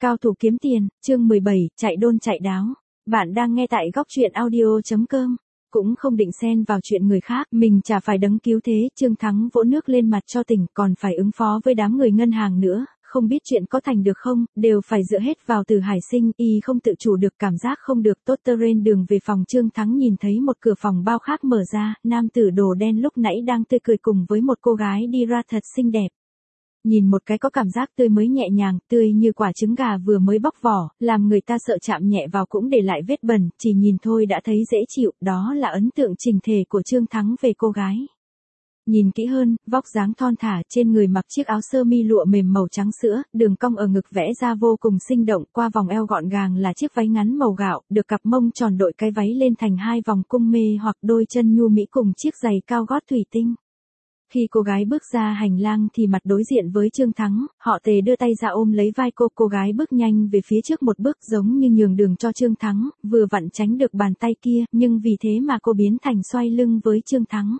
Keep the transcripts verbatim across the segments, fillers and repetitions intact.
Cao thủ kiếm tiền, chương mười bảy, chạy đôn chạy đáo. Bạn đang nghe tại góc truyện audio.com. Cũng không định xen vào chuyện người khác, mình chả phải đấng cứu thế, Trương Thắng vỗ nước lên mặt cho tỉnh, còn phải ứng phó với đám người ngân hàng nữa, không biết chuyện có thành được không, đều phải dựa hết vào Từ Hải Sinh, y không tự chủ được cảm giác không được tốt. Trên đường về phòng, Trương Thắng nhìn thấy một cửa phòng bao khác mở ra, nam tử đồ đen lúc nãy đang tươi cười cùng với một cô gái đi ra thật xinh đẹp. Nhìn một cái có cảm giác tươi mới nhẹ nhàng, tươi như quả trứng gà vừa mới bóc vỏ, làm người ta sợ chạm nhẹ vào cũng để lại vết bẩn, chỉ nhìn thôi đã thấy dễ chịu, đó là ấn tượng chỉnh thể của Trương Thắng về cô gái. Nhìn kỹ hơn, vóc dáng thon thả, trên người mặc chiếc áo sơ mi lụa mềm màu trắng sữa, đường cong ở ngực vẽ ra vô cùng sinh động, qua vòng eo gọn gàng là chiếc váy ngắn màu gạo, được cặp mông tròn đội cái váy lên thành hai vòng cung mê hoặc đôi chân nhu mỹ cùng chiếc giày cao gót thủy tinh. Khi cô gái bước ra hành lang thì mặt đối diện với Trương Thắng, họ Tề đưa tay ra ôm lấy vai cô, cô gái bước nhanh về phía trước một bước giống như nhường đường cho Trương Thắng, vừa vặn tránh được bàn tay kia, nhưng vì thế mà cô biến thành xoay lưng với Trương Thắng.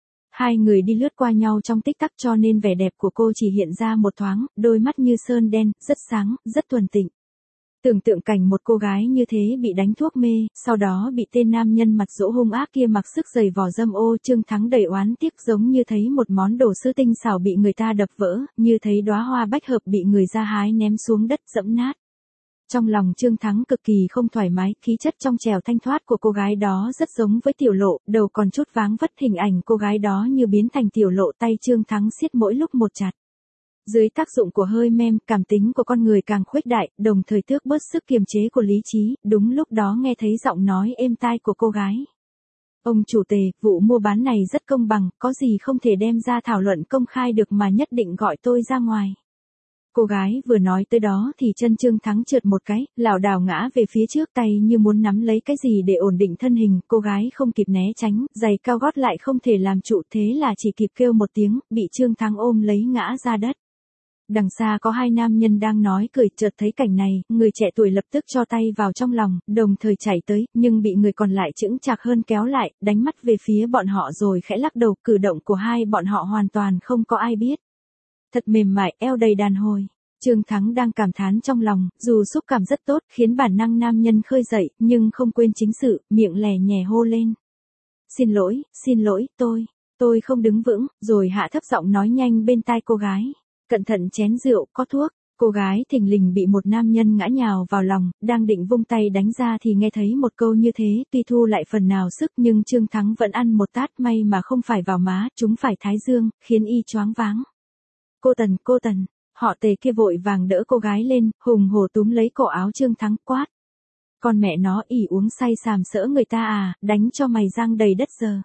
Hai người đi lướt qua nhau trong tích tắc cho nên vẻ đẹp của cô chỉ hiện ra một thoáng, đôi mắt như sơn đen, rất sáng, rất thuần tịnh. Tưởng tượng cảnh một cô gái như thế bị đánh thuốc mê, sau đó bị tên nam nhân mặt dỗ hung ác kia mặc sức giày vò dâm ô, Trương Thắng đầy oán tiếc giống như thấy một món đồ sứ tinh xảo bị người ta đập vỡ, như thấy đóa hoa bách hợp bị người ra hái ném xuống đất dẫm nát. Trong lòng Trương Thắng cực kỳ không thoải mái, khí chất trong trẻo thanh thoát của cô gái đó rất giống với Tiểu Lộ, đầu còn chút váng vất, hình ảnh cô gái đó như biến thành Tiểu Lộ, tay Trương Thắng siết mỗi lúc một chặt. Dưới tác dụng của hơi mem, cảm tính của con người càng khuếch đại, đồng thời tước bớt sức kiềm chế của lý trí, đúng lúc đó nghe thấy giọng nói êm tai của cô gái. Ông chủ Tề, vụ mua bán này rất công bằng, có gì không thể đem ra thảo luận công khai được mà nhất định gọi tôi ra ngoài. Cô gái vừa nói tới đó thì chân Trương Thắng trượt một cái, lảo đảo ngã về phía trước, tay như muốn nắm lấy cái gì để ổn định thân hình, cô gái không kịp né tránh, giày cao gót lại không thể làm trụ, thế là chỉ kịp kêu một tiếng, bị Trương Thắng ôm lấy ngã ra đất. Đằng xa có hai nam nhân đang nói cười, chợt thấy cảnh này, người trẻ tuổi lập tức cho tay vào trong lòng, đồng thời chạy tới, nhưng bị người còn lại chững chạc hơn kéo lại, đánh mắt về phía bọn họ rồi khẽ lắc đầu, cử động của hai bọn họ hoàn toàn không có ai biết. Thật mềm mại, eo đầy đàn hồi. Trương Thắng đang cảm thán trong lòng, dù xúc cảm rất tốt, khiến bản năng nam nhân khơi dậy, nhưng không quên chính sự, miệng lè nhè hô lên. Xin lỗi, xin lỗi, tôi, tôi không đứng vững, rồi hạ thấp giọng nói nhanh bên tai cô gái. Cẩn thận chén rượu, có thuốc. Cô gái thình lình bị một nam nhân ngã nhào vào lòng, đang định vung tay đánh ra thì nghe thấy một câu như thế, tuy thu lại phần nào sức nhưng Trương Thắng vẫn ăn một tát, may mà không phải vào má, chúng phải thái dương, khiến y choáng váng. Cô Tần, cô Tần, họ Tề kia vội vàng đỡ cô gái lên, hùng hổ túm lấy cổ áo Trương Thắng quát. Con mẹ nó, ỉ uống say sàm sỡ người ta à, đánh cho mày giang đầy đất giờ.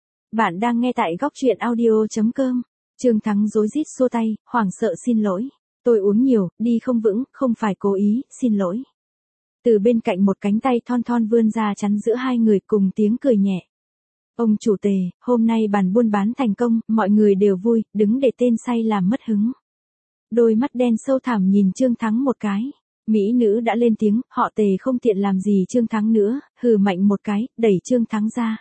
Bạn đang nghe tại góc truyện audio.com. Trương Thắng rối rít xua tay, hoảng sợ xin lỗi. Tôi uống nhiều, đi không vững, không phải cố ý, xin lỗi. Từ bên cạnh một cánh tay thon thon vươn ra chắn giữa hai người, cùng tiếng cười nhẹ. Ông chủ Tề, hôm nay bàn buôn bán thành công, mọi người đều vui, đứng để tên say làm mất hứng. Đôi mắt đen sâu thẳm nhìn Trương Thắng một cái. Mỹ nữ đã lên tiếng, họ Tề không tiện làm gì Trương Thắng nữa, hừ mạnh một cái, đẩy Trương Thắng ra.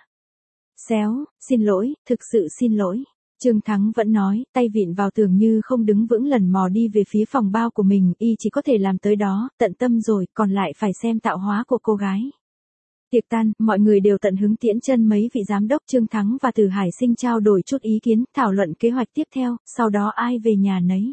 Xéo, xin lỗi, thực sự xin lỗi. Trương Thắng vẫn nói, tay vịn vào tường như không đứng vững, lần mò đi về phía phòng bao của mình, y chỉ có thể làm tới đó, tận tâm rồi, còn lại phải xem tạo hóa của cô gái. Tiệc tan, mọi người đều tận hứng tiễn chân mấy vị giám đốc. Trương Thắng và Từ Hải Sinh trao đổi chút ý kiến, thảo luận kế hoạch tiếp theo, sau đó ai về nhà nấy.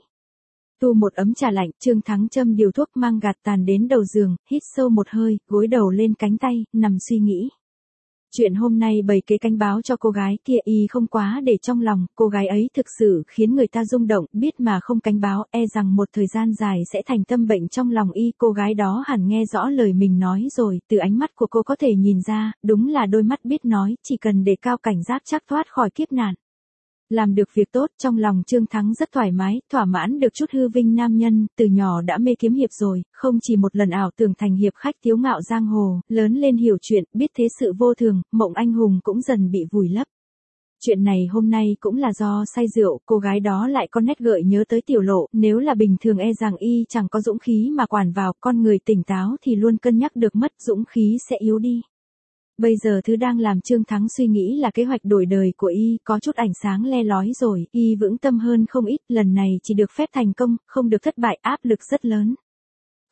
Tu một ấm trà lạnh, Trương Thắng châm điều thuốc mang gạt tàn đến đầu giường, hít sâu một hơi, gối đầu lên cánh tay, nằm suy nghĩ. Chuyện hôm nay bày kế cánh báo cho cô gái kia y không quá để trong lòng, cô gái ấy thực sự khiến người ta rung động, biết mà không cánh báo, e rằng một thời gian dài sẽ thành tâm bệnh trong lòng y. Cô gái đó hẳn nghe rõ lời mình nói rồi, từ ánh mắt của cô có thể nhìn ra, đúng là đôi mắt biết nói, chỉ cần đề cao cảnh giác chắc thoát khỏi kiếp nạn. Làm được việc tốt, trong lòng Trương Thắng rất thoải mái, thỏa mãn được chút hư vinh nam nhân, từ nhỏ đã mê kiếm hiệp rồi, không chỉ một lần ảo tưởng thành hiệp khách thiếu ngạo giang hồ, lớn lên hiểu chuyện, biết thế sự vô thường, mộng anh hùng cũng dần bị vùi lấp. Chuyện này hôm nay cũng là do say rượu, cô gái đó lại có nét gợi nhớ tới Tiểu Lộ, nếu là bình thường e rằng y chẳng có dũng khí mà quản vào, con người tỉnh táo thì luôn cân nhắc được mất, dũng khí sẽ yếu đi. Bây giờ thứ đang làm Trương Thắng suy nghĩ là kế hoạch đổi đời của y, có chút ánh sáng le lói rồi, y vững tâm hơn không ít, lần này chỉ được phép thành công, không được thất bại, áp lực rất lớn.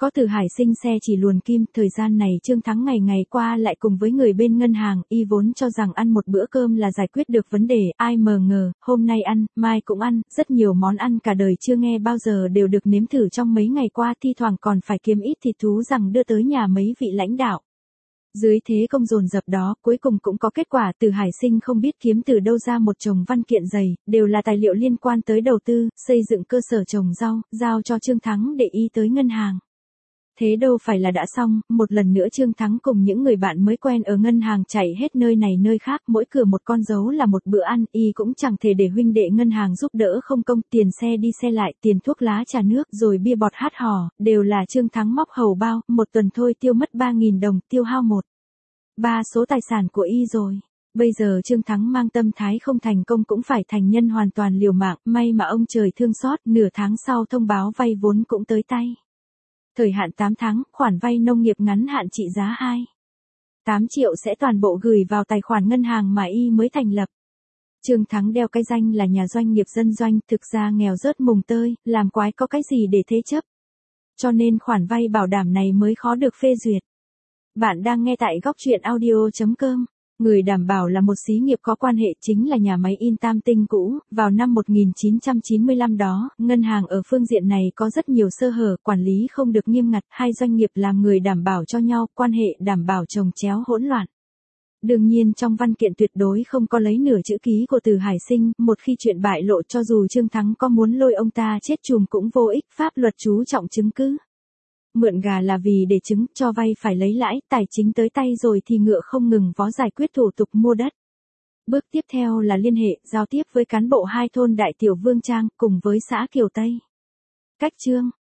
Có Từ Hải Sinh xe chỉ luồn kim, thời gian này Trương Thắng ngày ngày qua lại cùng với người bên ngân hàng, y vốn cho rằng ăn một bữa cơm là giải quyết được vấn đề, ai mờ ngờ, hôm nay ăn, mai cũng ăn, rất nhiều món ăn cả đời chưa nghe bao giờ đều được nếm thử trong mấy ngày qua, thi thoảng còn phải kiếm ít thịt thú rằng đưa tới nhà mấy vị lãnh đạo. Dưới thế công dồn dập đó, cuối cùng cũng có kết quả. Từ Hải Sinh không biết kiếm từ đâu ra một chồng văn kiện dày, đều là tài liệu liên quan tới đầu tư, xây dựng cơ sở trồng rau, giao cho Trương Thắng để y tới ngân hàng. Thế đâu phải là đã xong, một lần nữa Trương Thắng cùng những người bạn mới quen ở ngân hàng chạy hết nơi này nơi khác, mỗi cửa một con dấu là một bữa ăn, y cũng chẳng thể để huynh đệ ngân hàng giúp đỡ không công, tiền xe đi xe lại, tiền thuốc lá trà nước, rồi bia bọt hát hò, đều là Trương Thắng móc hầu bao, một tuần thôi tiêu mất ba nghìn đồng, tiêu hao một ba số tài sản của y rồi. Bây giờ Trương Thắng mang tâm thái không thành công cũng phải thành nhân hoàn toàn liều mạng, may mà ông trời thương xót, nửa tháng sau thông báo vay vốn cũng tới tay. Thời hạn tám tháng, khoản vay nông nghiệp ngắn hạn trị giá hai phẩy tám triệu sẽ toàn bộ gửi vào tài khoản ngân hàng mà y mới thành lập. Trương Thắng đeo cái danh là nhà doanh nghiệp dân doanh, thực ra nghèo rớt mùng tơi, làm quái có cái gì để thế chấp. Cho nên khoản vay bảo đảm này mới khó được phê duyệt. Bạn đang nghe tại góc truyện audio chấm com. Người đảm bảo là một xí nghiệp có quan hệ, chính là nhà máy in Tam Tinh cũ, vào năm một nghìn chín trăm chín mươi lăm đó, ngân hàng ở phương diện này có rất nhiều sơ hở, quản lý không được nghiêm ngặt, hai doanh nghiệp làm người đảm bảo cho nhau, quan hệ đảm bảo chồng chéo hỗn loạn. Đương nhiên trong văn kiện tuyệt đối không có lấy nửa chữ ký của Từ Hải Sinh, một khi chuyện bại lộ cho dù Trương Thắng có muốn lôi ông ta chết chùm cũng vô ích, pháp luật chú trọng chứng cứ. Mượn gà là vì để trứng, cho vay phải lấy lãi, tài chính tới tay rồi thì ngựa không ngừng vó giải quyết thủ tục mua đất. Bước tiếp theo là liên hệ, giao tiếp với cán bộ hai thôn Đại Tiểu Vương Trang, cùng với xã Kiều Tây. Cách chương